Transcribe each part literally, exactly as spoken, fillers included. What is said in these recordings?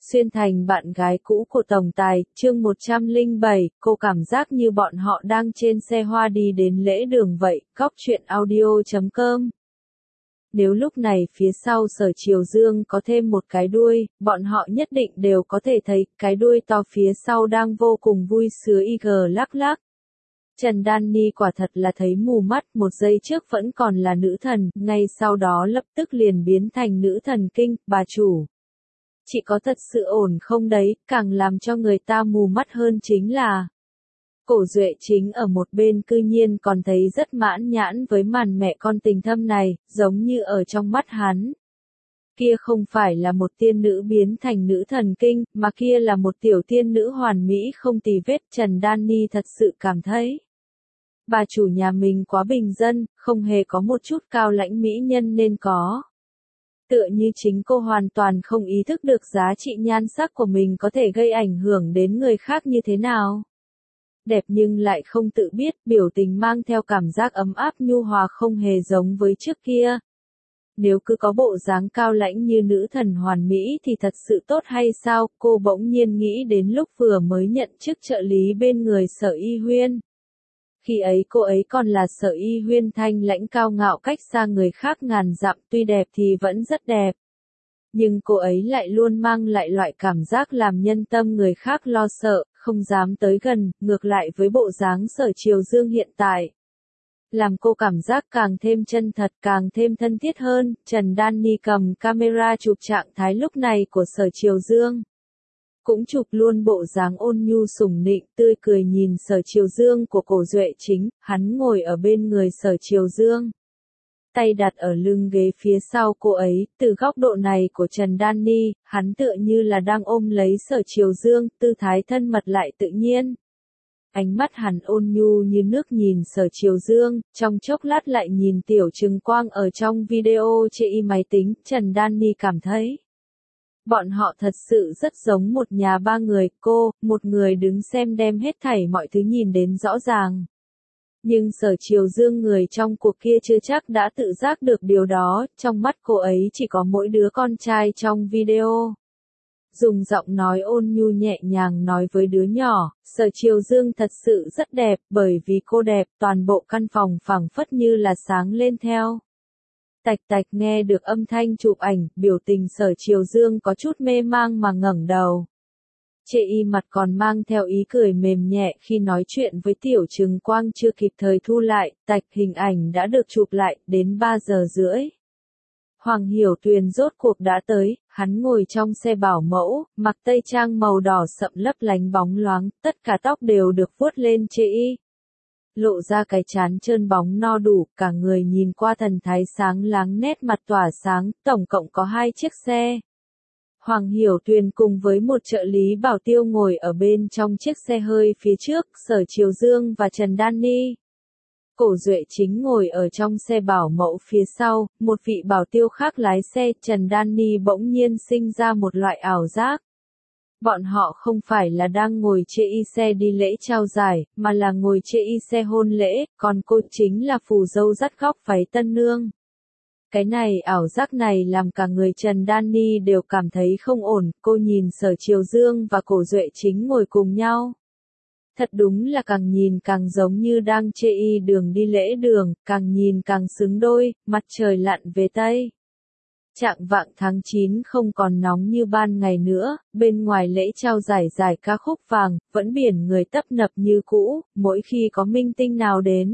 Xuyên thành bạn gái cũ của tổng tài, chương một trăm lẻ bảy, cô cảm giác như bọn họ đang trên xe hoa đi đến lễ đường vậy, góc truyện audio chấm com. Nếu lúc này phía sau Sở Triều Dương có thêm một cái đuôi, bọn họ nhất định đều có thể thấy cái đuôi to phía sau đang vô cùng vui sướng y gờ lắc lắc. Trần Đan Ni quả thật là thấy mù mắt, một giây trước vẫn còn là nữ thần, ngay sau đó lập tức liền biến thành nữ thần kinh, bà chủ. Chị có thật sự ổn không đấy, càng làm cho người ta mù mắt hơn chính là Cổ Duệ Chính ở một bên cư nhiên còn thấy rất mãn nhãn với màn mẹ con tình thâm này, giống như ở trong mắt hắn. Kia không phải là một tiên nữ biến thành nữ thần kinh, mà kia là một tiểu tiên nữ hoàn mỹ không tì vết. Trần Đan Ni thật sự cảm thấy bà chủ nhà mình quá bình dân, không hề có một chút cao lãnh mỹ nhân nên có. Tựa như chính cô hoàn toàn không ý thức được giá trị nhan sắc của mình có thể gây ảnh hưởng đến người khác như thế nào. Đẹp nhưng lại không tự biết, biểu tình mang theo cảm giác ấm áp nhu hòa không hề giống với trước kia. Nếu cứ có bộ dáng cao lãnh như nữ thần hoàn mỹ thì thật sự tốt hay sao, cô bỗng nhiên nghĩ đến lúc vừa mới nhận chức trợ lý bên người Sở Y Huyên. Khi ấy cô ấy còn là Sở Y Huyên thanh lãnh cao ngạo cách xa người khác ngàn dặm, tuy đẹp thì vẫn rất đẹp. Nhưng cô ấy lại luôn mang lại loại cảm giác làm nhân tâm người khác lo sợ, không dám tới gần, ngược lại với bộ dáng Sở Triều Dương hiện tại. Làm cô cảm giác càng thêm chân thật, càng thêm thân thiết hơn. Trần Đan Ni cầm camera chụp trạng thái lúc này của Sở Triều Dương. Cũng chụp luôn bộ dáng ôn nhu sủng nịnh, tươi cười nhìn Sở Triều Dương của Cổ Duệ Chính, hắn ngồi ở bên người Sở Triều Dương. Tay đặt ở lưng ghế phía sau cô ấy, từ góc độ này của Trần Đan Ni, hắn tựa như là đang ôm lấy Sở Triều Dương, tư thái thân mật lại tự nhiên. Ánh mắt hắn ôn nhu như nước nhìn Sở Triều Dương, trong chốc lát lại nhìn Tiểu Trừng Quang ở trong video chê y máy tính, Trần Đan Ni cảm thấy. Bọn họ thật sự rất giống một nhà ba người, cô, một người đứng xem đem hết thảy mọi thứ nhìn đến rõ ràng. Nhưng Sở Triều Dương người trong cuộc kia chưa chắc đã tự giác được điều đó, trong mắt cô ấy chỉ có mỗi đứa con trai trong video. Dùng giọng nói ôn nhu nhẹ nhàng nói với đứa nhỏ, Sở Triều Dương thật sự rất đẹp, bởi vì cô đẹp, toàn bộ căn phòng phảng phất như là sáng lên theo. Tạch tạch nghe được âm thanh chụp ảnh, biểu tình Sở Triều Dương có chút mê mang mà ngẩng đầu. Chê y mặt còn mang theo ý cười mềm nhẹ khi nói chuyện với Tiểu Trừng Quang chưa kịp thời thu lại, tạch hình ảnh đã được chụp lại, đến ba giờ rưỡi. Hoàng Hiểu Tuyền rốt cuộc đã tới, hắn ngồi trong xe bảo mẫu, mặc tây trang màu đỏ sậm lấp lánh bóng loáng, tất cả tóc đều được vuốt lên chê y. Lộ ra cái trán trơn bóng no đủ, cả người nhìn qua thần thái sáng láng nét mặt tỏa sáng, tổng cộng có hai chiếc xe. Hoàng Hiểu Tuyền cùng với một trợ lý bảo tiêu ngồi ở bên trong chiếc xe hơi phía trước, Sở Triều Dương và Trần Đan Ni. Cổ Duệ Chính ngồi ở trong xe bảo mẫu phía sau, một vị bảo tiêu khác lái xe, Trần Đan Ni bỗng nhiên sinh ra một loại ảo giác. Bọn họ không phải là đang ngồi chê y xe đi lễ trao giải, mà là ngồi chê y xe hôn lễ, còn cô chính là phù dâu dắt góc váy tân nương. Cái này ảo giác này làm cả người Trần Đan Ni đều cảm thấy không ổn, cô nhìn Sở Triều Dương và Cổ Duệ Chính ngồi cùng nhau. Thật đúng là càng nhìn càng giống như đang chê y đường đi lễ đường, càng nhìn càng xứng đôi, mặt trời lặn về Tây. Trạng vạng tháng chín không còn nóng như ban ngày nữa, bên ngoài lễ trao giải giải ca khúc vàng, vẫn biển người tấp nập như cũ, mỗi khi có minh tinh nào đến.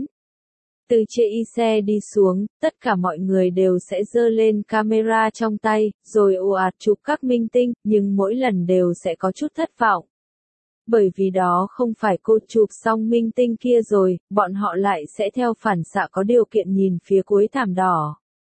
Từ chê y xe đi xuống, tất cả mọi người đều sẽ giơ lên camera trong tay, rồi ồ ạt chụp các minh tinh, nhưng mỗi lần đều sẽ có chút thất vọng. Bởi vì đó không phải cô chụp xong minh tinh kia rồi, bọn họ lại sẽ theo phản xạ có điều kiện nhìn phía cuối thảm đỏ.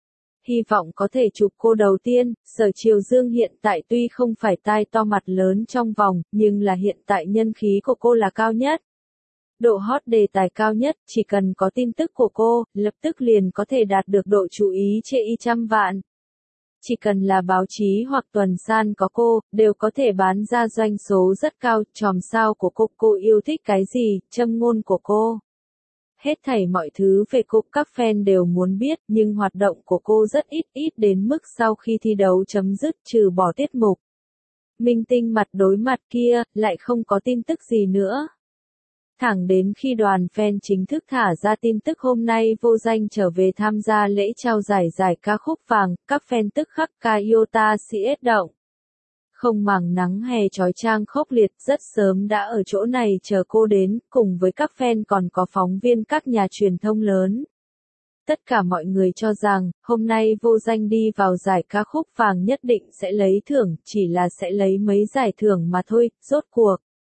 Hy vọng có thể chụp cô đầu tiên. Sở Triều Dương hiện tại tuy không phải tai to mặt lớn trong vòng, nhưng là hiện tại nhân khí của cô là cao nhất. Độ hot đề tài cao nhất, chỉ cần có tin tức của cô, lập tức liền có thể đạt được độ chú ý chê y trăm vạn. Chỉ cần là báo chí hoặc tuần san có cô, đều có thể bán ra doanh số rất cao. Chòm sao của cô, cô yêu thích cái gì, châm ngôn của cô. Hết thảy mọi thứ về cô các fan đều muốn biết, nhưng hoạt động của cô rất ít ít đến mức sau khi thi đấu chấm dứt trừ bỏ tiết mục. minh tinh mặt đối mặt kia, lại không có tin tức gì nữa. Thẳng đến khi đoàn fan chính thức thả ra tin tức hôm nay Vô Danh trở về tham gia lễ trao giải giải ca khúc vàng, các fan tức khắc ca Iota xê ét động. Không màng nắng hè chói chang khốc liệt, rất sớm đã ở chỗ này chờ cô đến, cùng với các fan còn có phóng viên các nhà truyền thông lớn. Tất cả mọi người cho rằng, hôm nay Vô Danh đi vào giải ca khúc vàng nhất định sẽ lấy thưởng, chỉ là sẽ lấy mấy giải thưởng mà thôi, rốt cuộc.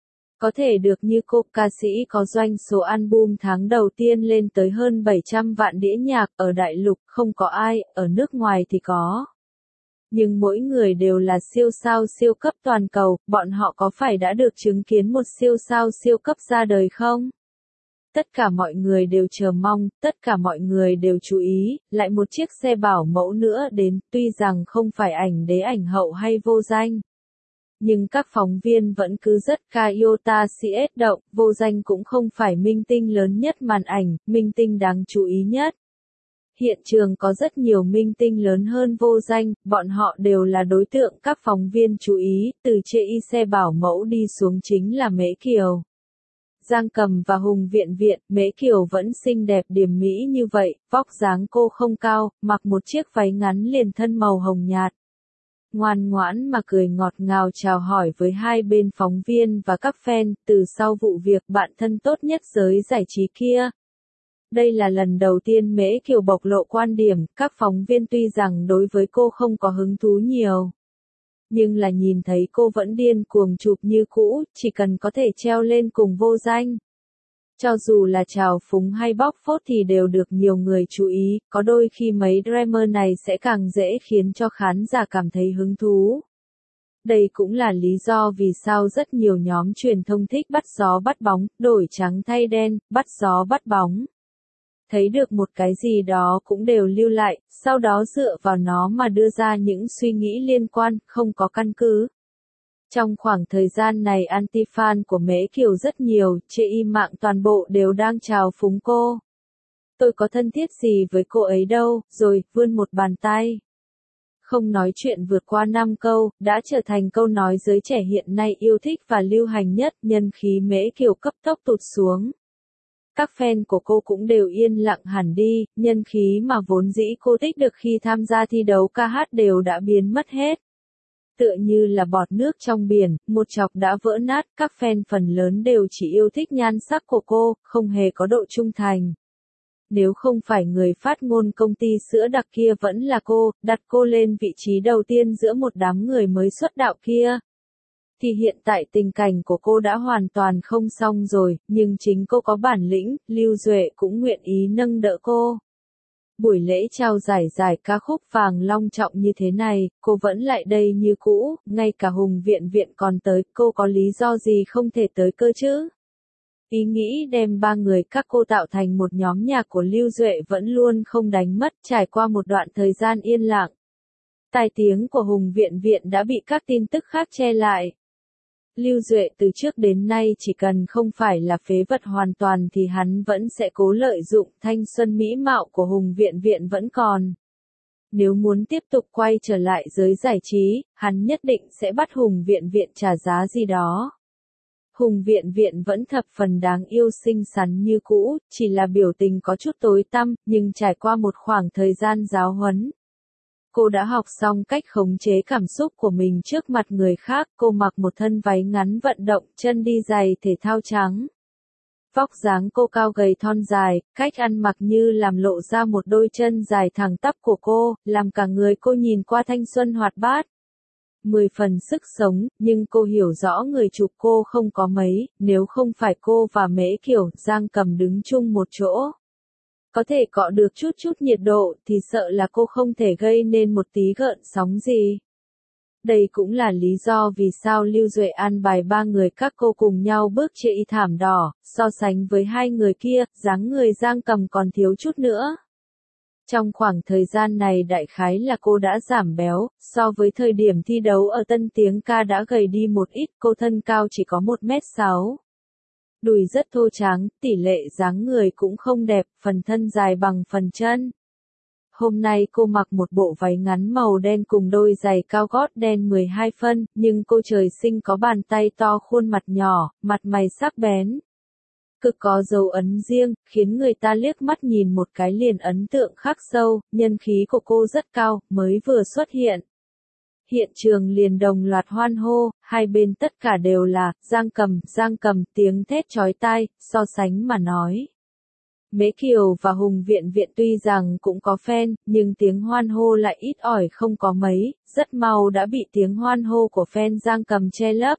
Có thể được như cô, ca sĩ có doanh số album tháng đầu tiên lên tới hơn bảy trăm vạn đĩa nhạc, ở đại lục không có ai, ở nước ngoài thì có. Nhưng mỗi người đều là siêu sao siêu cấp toàn cầu, bọn họ có phải đã được chứng kiến một siêu sao siêu cấp ra đời không? Tất cả mọi người đều chờ mong, tất cả mọi người đều chú ý, lại một chiếc xe bảo mẫu nữa đến, tuy rằng không phải ảnh đế ảnh hậu hay Vô Danh. Nhưng các phóng viên vẫn cứ rất ca Iota xê ét động, Vô Danh cũng không phải minh tinh lớn nhất màn ảnh, minh tinh đáng chú ý nhất. Hiện trường có rất nhiều minh tinh lớn hơn Vô Danh, bọn họ đều là đối tượng các phóng viên chú ý, từ trên y xe bảo mẫu đi xuống chính là Mễ Kiều. Giang Cầm và Hùng Viện Viện, Mễ Kiều vẫn xinh đẹp điềm mỹ như vậy, vóc dáng cô không cao, mặc một chiếc váy ngắn liền thân màu hồng nhạt. Ngoan ngoãn mà cười ngọt ngào chào hỏi với hai bên phóng viên và các fan, từ sau vụ việc bạn thân tốt nhất giới giải trí kia. Đây là lần đầu tiên Mễ Kiều bộc lộ quan điểm, các phóng viên tuy rằng đối với cô không có hứng thú nhiều. Nhưng là nhìn thấy cô vẫn điên cuồng chụp như cũ, chỉ cần có thể treo lên cùng Vô Danh. Cho dù là trào phúng hay bóc phốt thì đều được nhiều người chú ý, có đôi khi mấy drama này sẽ càng dễ khiến cho khán giả cảm thấy hứng thú. Đây cũng là lý do vì sao rất nhiều nhóm truyền thông thích bắt gió bắt bóng, đổi trắng thay đen, bắt gió bắt bóng. Thấy được một cái gì đó cũng đều lưu lại, sau đó dựa vào nó mà đưa ra những suy nghĩ liên quan, không có căn cứ. Trong khoảng thời gian này anti-fan của Mễ Kiều rất nhiều, trên im mạng toàn bộ đều đang chào phúng cô. Tôi có thân thiết gì với cô ấy đâu, rồi, vươn một bàn tay. Không nói chuyện vượt qua năm câu, đã trở thành câu nói giới trẻ hiện nay yêu thích và lưu hành nhất, nhân khí Mễ Kiều cấp tốc tụt xuống. Các fan của cô cũng đều yên lặng hẳn đi, nhân khí mà vốn dĩ cô thích được khi tham gia thi đấu ca hát đều đã biến mất hết. Tựa như là bọt nước trong biển, một chọc đã vỡ nát, các fan phần lớn đều chỉ yêu thích nhan sắc của cô, không hề có độ trung thành. Nếu không phải người phát ngôn công ty sữa đặc kia vẫn là cô, đặt cô lên vị trí đầu tiên giữa một đám người mới xuất đạo kia, thì hiện tại tình cảnh của cô đã hoàn toàn không xong rồi, nhưng chính cô có bản lĩnh, Lưu Duệ cũng nguyện ý nâng đỡ cô. Buổi lễ trao giải giải ca khúc vàng long trọng như thế này, cô vẫn lại đây như cũ, ngay cả Hùng Viện Viện còn tới, cô có lý do gì không thể tới cơ chứ? Ý nghĩ đem ba người các cô tạo thành một nhóm nhạc của Lưu Duệ vẫn luôn không đánh mất, trải qua một đoạn thời gian yên lặng. Tai tiếng của Hùng Viện Viện đã bị các tin tức khác che lại. Lưu Duệ từ trước đến nay chỉ cần không phải là phế vật hoàn toàn thì hắn vẫn sẽ cố lợi dụng, thanh xuân mỹ mạo của Hùng Viện Viện vẫn còn. Nếu muốn tiếp tục quay trở lại giới giải trí, hắn nhất định sẽ bắt Hùng Viện Viện trả giá gì đó. Hùng Viện Viện vẫn thập phần đáng yêu xinh xắn như cũ, chỉ là biểu tình có chút tối tăm, nhưng trải qua một khoảng thời gian giáo huấn. Cô đã học xong cách khống chế cảm xúc của mình trước mặt người khác, cô mặc một thân váy ngắn vận động, chân đi giày thể thao trắng. Vóc dáng cô cao gầy thon dài, cách ăn mặc như làm lộ ra một đôi chân dài thẳng tắp của cô, làm cả người cô nhìn qua thanh xuân hoạt bát. Mười phần sức sống, nhưng cô hiểu rõ người chụp cô không có mấy, nếu không phải cô và Mễ Kiều, Giang Cầm đứng chung một chỗ. Có thể cọ được chút chút nhiệt độ thì sợ là cô không thể gây nên một tí gợn sóng gì. Đây cũng là lý do vì sao Lưu Duệ an bài ba người các cô cùng nhau bước trên thảm đỏ, so sánh với hai người kia, dáng người Giang Cầm còn thiếu chút nữa. Trong khoảng thời gian này đại khái là cô đã giảm béo, so với thời điểm thi đấu ở Tân Tiếng Ca đã gầy đi một ít, cô thân cao chỉ có một mét sáu. Đùi rất thô tráng, tỷ lệ dáng người cũng không đẹp, phần thân dài bằng phần chân. hôm nay cô mặc một bộ váy ngắn màu đen cùng đôi giày cao gót đen mười hai phân, nhưng cô trời sinh có bàn tay to, khuôn mặt nhỏ, mặt mày sắc bén. Cực có dấu ấn riêng, khiến người ta liếc mắt nhìn một cái liền ấn tượng khắc sâu, nhân khí của cô rất cao, mới vừa xuất hiện. Hiện trường liền đồng loạt hoan hô, hai bên tất cả đều là, Giang Cầm, Giang Cầm, tiếng thét chói tai, so sánh mà nói. Mễ Kiều và Hùng Viện Viện tuy rằng cũng có fan, nhưng tiếng hoan hô lại ít ỏi không có mấy, rất mau đã bị tiếng hoan hô của fan Giang Cầm che lấp.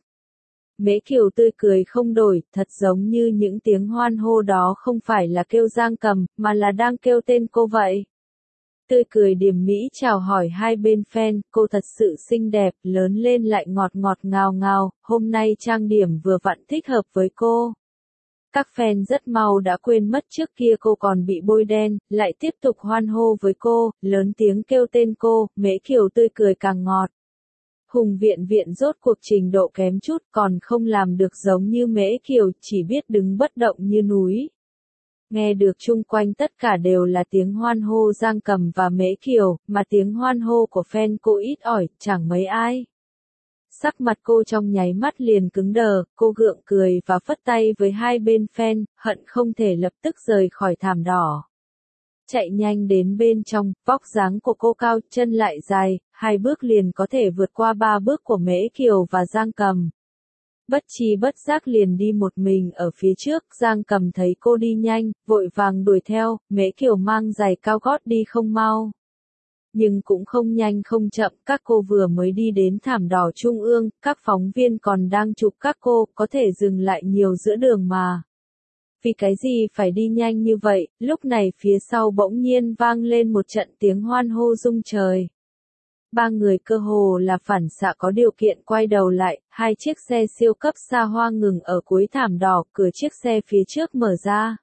Mễ Kiều tươi cười không đổi, thật giống như những tiếng hoan hô đó không phải là kêu Giang Cầm, mà là đang kêu tên cô vậy. Tươi cười điềm mỹ chào hỏi hai bên fan, cô thật sự xinh đẹp, lớn lên lại ngọt ngọt ngào ngào, hôm nay trang điểm vừa vặn thích hợp với cô. Các fan rất mau đã quên mất trước kia cô còn bị bôi đen, lại tiếp tục hoan hô với cô, lớn tiếng kêu tên cô, Mễ Kiều tươi cười càng ngọt. Hùng Viện Viện rốt cuộc trình độ kém chút còn không làm được giống như Mễ Kiều, chỉ biết đứng bất động như núi. Nghe được chung quanh tất cả đều là tiếng hoan hô Giang Cầm và Mễ Kiều, mà tiếng hoan hô của fan cô ít ỏi, chẳng mấy ai. Sắc mặt cô trong nháy mắt liền cứng đờ, cô gượng cười và phất tay với hai bên fan, hận không thể lập tức rời khỏi thảm đỏ. Chạy nhanh đến bên trong, vóc dáng của cô cao, chân lại dài, hai bước liền có thể vượt qua ba bước của Mễ Kiều và Giang Cầm. Bất chi bất giác liền đi một mình ở phía trước, Giang Cầm thấy cô đi nhanh, vội vàng đuổi theo, Mễ Kiều mang giày cao gót đi không mau. Nhưng cũng không nhanh không chậm, các cô vừa mới đi đến thảm đỏ trung ương, các phóng viên còn đang chụp các cô, có thể dừng lại nhiều giữa đường mà. Vì cái gì phải đi nhanh như vậy, lúc này phía sau bỗng nhiên vang lên một trận tiếng hoan hô rung trời. Ba người cơ hồ là phản xạ có điều kiện quay đầu lại, hai chiếc xe siêu cấp xa hoa ngừng ở cuối thảm đỏ, cửa chiếc xe phía trước mở ra.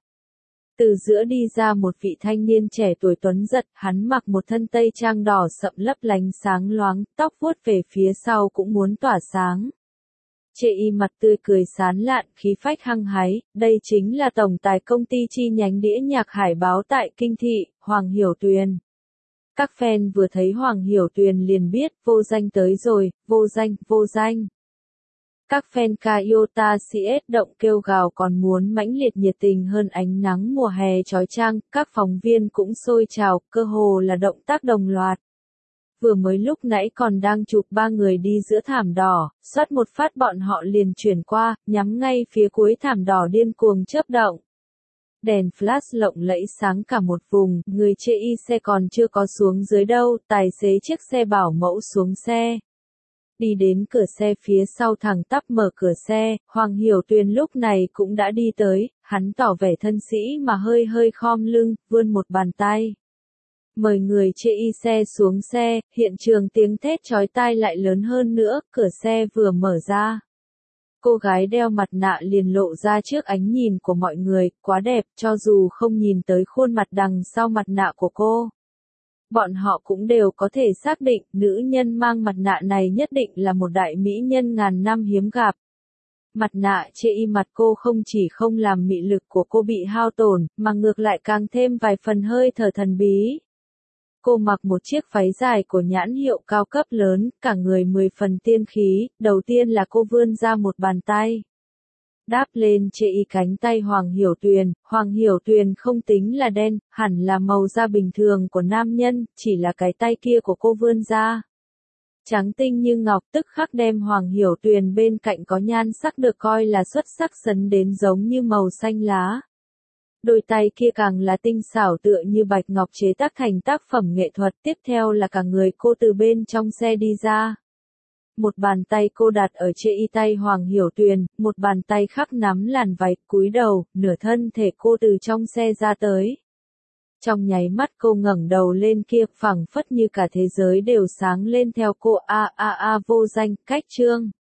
Từ giữa đi ra một vị thanh niên trẻ tuổi tuấn giật, hắn mặc một thân tây trang đỏ sậm lấp lánh sáng loáng, tóc vuốt về phía sau cũng muốn tỏa sáng. Chê y mặt tươi cười sán lạn, khí phách hăng hái, đây chính là tổng tài công ty chi nhánh đĩa nhạc Hải Báo tại Kinh Thị, Hoàng Hiểu Tuyền. Các fan vừa thấy Hoàng Hiểu Tuyền liền biết, vô danh tới rồi, vô danh, vô danh. Các fan Kayota xê ét động kêu gào còn muốn mãnh liệt nhiệt tình hơn ánh nắng mùa hè chói chang, các phóng viên cũng sôi trào, cơ hồ là động tác đồng loạt. Vừa mới lúc nãy còn đang chụp ba người đi giữa thảm đỏ, xoát một phát bọn họ liền chuyển qua, nhắm ngay phía cuối thảm đỏ điên cuồng chớp động. Đèn flash lộng lẫy sáng cả một vùng, người chê y xe còn chưa có xuống dưới đâu, tài xế chiếc xe bảo mẫu xuống xe. Đi đến cửa xe phía sau thẳng tắp mở cửa xe, Hoàng Hiểu Tuyền lúc này cũng đã đi tới, hắn tỏ vẻ thân sĩ mà hơi hơi khom lưng, vươn một bàn tay. Mời người chê y xe xuống xe, hiện trường tiếng thét chói tai lại lớn hơn nữa, cửa xe vừa mở ra. Cô gái đeo mặt nạ liền lộ ra trước ánh nhìn của mọi người, quá đẹp, cho dù không nhìn tới khuôn mặt đằng sau mặt nạ của cô. Bọn họ cũng đều có thể xác định, nữ nhân mang mặt nạ này nhất định là một đại mỹ nhân ngàn năm hiếm gặp. Mặt nạ chê y mặt cô không chỉ không làm mị lực của cô bị hao tổn, mà ngược lại càng thêm vài phần hơi thở thần bí. Cô mặc một chiếc váy dài của nhãn hiệu cao cấp lớn, cả người mười phần tiên khí, đầu tiên là cô vươn ra một bàn tay. Đáp lên chê y cánh tay Hoàng Hiểu Tuyền, Hoàng Hiểu Tuyền không tính là đen, hẳn là màu da bình thường của nam nhân, chỉ là cái tay kia của cô vươn ra. Trắng tinh như ngọc tức khắc đem Hoàng Hiểu Tuyền bên cạnh có nhan sắc được coi là xuất sắc sấn đến giống như màu xanh lá. Đôi tay kia càng là tinh xảo tựa như bạch ngọc chế tác thành tác phẩm nghệ thuật, tiếp theo là cả người cô từ bên trong xe đi ra. Một bàn tay cô đặt ở chê y tay Hoàng Hiểu Tuyền, một bàn tay khác nắm làn váy, cúi đầu, nửa thân thể cô từ trong xe ra tới. Trong nháy mắt cô ngẩng đầu lên kia, phẳng phất như cả thế giới đều sáng lên theo cô. A a a vô danh, cách chương.